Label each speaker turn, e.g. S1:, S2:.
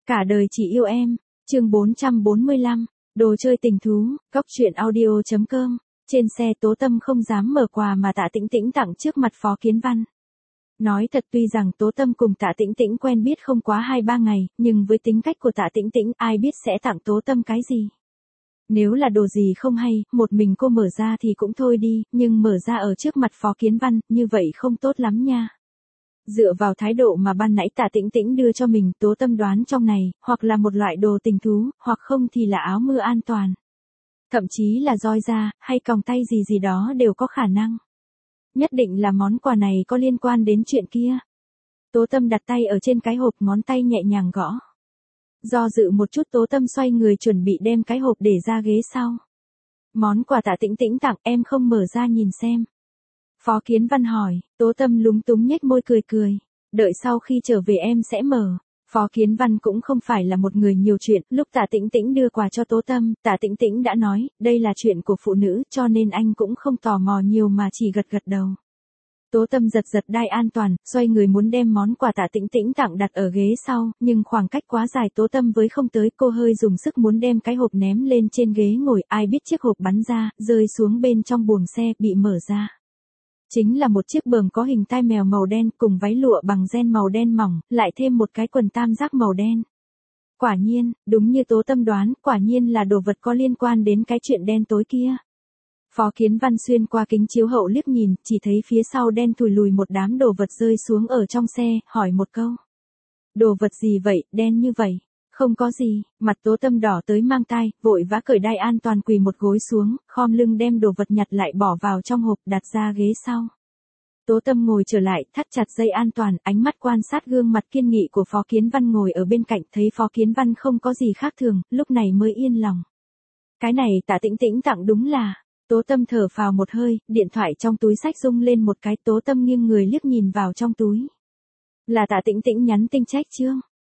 S1: Cả đời chỉ yêu em, chương 445, đồ chơi tình thú, góc truyện audio.com. Trên xe Tố Tâm không dám mở quà mà Tạ Tĩnh Tĩnh tặng trước mặt Phó Kiến Văn. Nói thật tuy rằng Tố Tâm cùng Tạ Tĩnh Tĩnh quen biết không quá 2-3 ngày, nhưng với tính cách của Tạ Tĩnh Tĩnh ai biết sẽ tặng Tố Tâm cái gì. Nếu là đồ gì không hay, một mình cô mở ra thì cũng thôi đi, nhưng mở ra ở trước mặt Phó Kiến Văn, như vậy không tốt lắm nha. Dựa vào thái độ mà ban nãy Tạ Tĩnh Tĩnh đưa cho mình, Tố Tâm đoán trong này, hoặc là một loại đồ tình thú, hoặc không thì là áo mưa an toàn. Thậm chí là roi da, hay còng tay gì gì đó đều có khả năng. Nhất định là món quà này có liên quan đến chuyện kia. Tố Tâm đặt tay ở trên cái hộp, ngón tay nhẹ nhàng gõ. Do dự một chút, Tố Tâm xoay người chuẩn bị đem cái hộp để ra ghế sau. Món quà Tạ Tĩnh Tĩnh tặng, em không mở ra nhìn xem. Phó Kiến Văn hỏi, Tố Tâm lúng túng nhếch môi cười cười. Đợi sau khi trở về em sẽ mở. Phó Kiến Văn cũng không phải là một người nhiều chuyện, lúc Tạ Tĩnh Tĩnh đưa quà cho Tố Tâm, Tạ Tĩnh Tĩnh đã nói, đây là chuyện của phụ nữ, cho nên anh cũng không tò mò nhiều mà chỉ gật gật đầu. Tố Tâm giật giật đai an toàn, xoay người muốn đem món quà Tạ Tĩnh Tĩnh tặng đặt ở ghế sau, nhưng khoảng cách quá dài Tố Tâm với không tới, cô hơi dùng sức muốn đem cái hộp ném lên trên ghế ngồi, ai biết chiếc hộp bắn ra, rơi xuống bên trong buồng xe, bị mở ra. Chính là một chiếc bờm có hình tai mèo màu đen cùng váy lụa bằng ren màu đen mỏng, lại thêm một cái quần tam giác màu đen. Quả nhiên, đúng như Tố Tâm đoán, quả nhiên là đồ vật có liên quan đến cái chuyện đen tối kia. Phó Kiến Văn xuyên qua kính chiếu hậu liếc nhìn, chỉ thấy phía sau đen thùi lùi một đám đồ vật rơi xuống ở trong xe, hỏi một câu. Đồ vật gì vậy, đen như vậy? Không có gì, mặt Tố Tâm đỏ tới mang tai, vội vã cởi đai an toàn quỳ một gối xuống, khom lưng đem đồ vật nhặt lại bỏ vào trong hộp đặt ra ghế sau. Tố Tâm ngồi trở lại, thắt chặt dây an toàn, ánh mắt quan sát gương mặt kiên nghị của Phó Kiến Văn ngồi ở bên cạnh, thấy Phó Kiến Văn không có gì khác thường, lúc này mới yên lòng. Cái này Tạ Tĩnh Tĩnh tặng đúng là. Tố Tâm thở phào một hơi, điện thoại trong túi xách rung lên một cái, Tố Tâm nghiêng người liếc nhìn vào trong túi. Là Tạ Tĩnh Tĩnh nhắn tin trách chương.